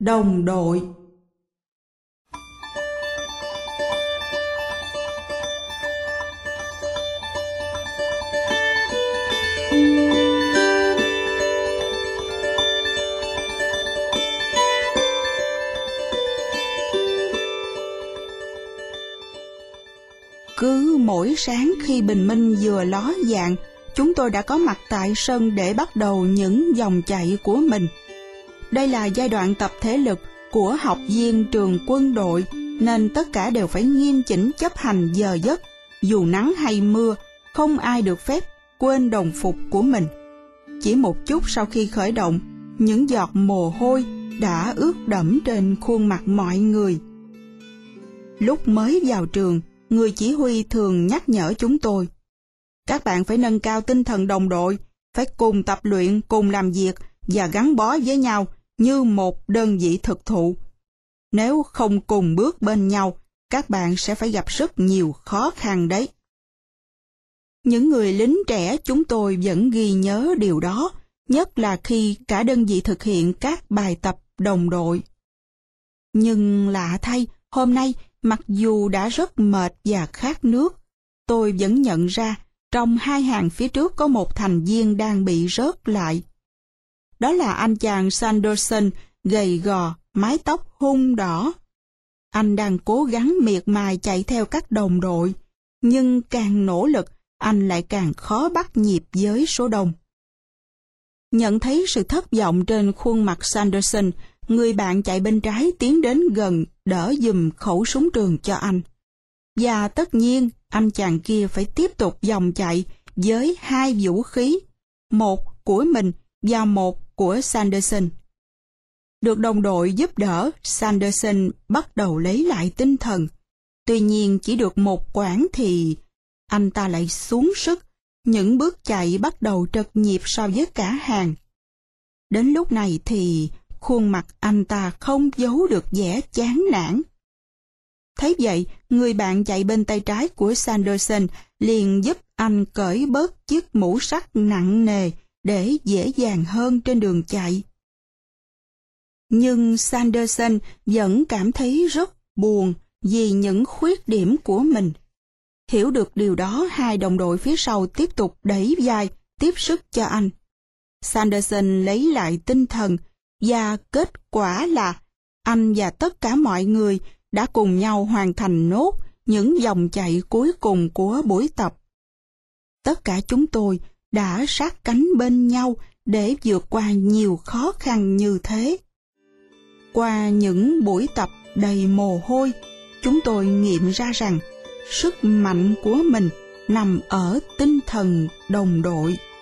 Đồng đội. Cứ mỗi sáng khi bình minh vừa ló dạng, chúng tôi đã có mặt tại sân để bắt đầu những vòng chạy của mình. Đây là giai đoạn tập thể lực của học viên trường quân đội, nên tất cả đều phải nghiêm chỉnh chấp hành giờ giấc. Dù nắng hay mưa, không ai được phép quên đồng phục của mình. Chỉ một chút sau khi khởi động, những giọt mồ hôi đã ướt đẫm trên khuôn mặt mọi người. Lúc mới vào trường, người chỉ huy thường nhắc nhở chúng tôi: các bạn phải nâng cao tinh thần đồng đội, phải cùng tập luyện, cùng làm việc và gắn bó với nhau như một đơn vị thực thụ. Nếu không cùng bước bên nhau, các bạn sẽ phải gặp rất nhiều khó khăn đấy. Những người lính trẻ chúng tôi vẫn ghi nhớ điều đó, nhất là khi cả đơn vị thực hiện các bài tập đồng đội. Nhưng lạ thay, hôm nay, mặc dù đã rất mệt và khát nước, tôi vẫn nhận ra trong hai hàng phía trước có một thành viên đang bị rớt lại. Đó là anh chàng Sanderson, gầy gò, mái tóc hun đỏ. Anh đang cố gắng miệt mài chạy theo các đồng đội, nhưng càng nỗ lực, anh lại càng khó bắt nhịp với số đông. Nhận thấy sự thất vọng trên khuôn mặt Sanderson, người bạn chạy bên trái tiến đến gần đỡ giùm khẩu súng trường cho anh. Và tất nhiên, anh chàng kia phải tiếp tục vòng chạy với hai vũ khí, một của mình và một của Sanderson. Được đồng đội giúp đỡ, Sanderson bắt đầu lấy lại tinh thần. Tuy nhiên chỉ được một quãng thì anh ta lại xuống sức, những bước chạy bắt đầu trật nhịp so với cả hàng. Đến lúc này thì khuôn mặt anh ta không giấu được vẻ chán nản. Thấy vậy, người bạn chạy bên tay trái của Sanderson liền giúp anh cởi bớt chiếc mũ sắt nặng nề để dễ dàng hơn trên đường chạy. Nhưng Sanderson vẫn cảm thấy rất buồn vì những khuyết điểm của mình. Hiểu được điều đó, hai đồng đội phía sau tiếp tục đẩy vai, tiếp sức cho anh. Sanderson lấy lại tinh thần, và kết quả là anh và tất cả mọi người đã cùng nhau hoàn thành nốt những vòng chạy cuối cùng của buổi tập. Tất cả chúng tôi đã sát cánh bên nhau để vượt qua nhiều khó khăn như thế. Qua những buổi tập đầy mồ hôi, chúng tôi nghiệm ra rằng sức mạnh của mình nằm ở tinh thần đồng đội.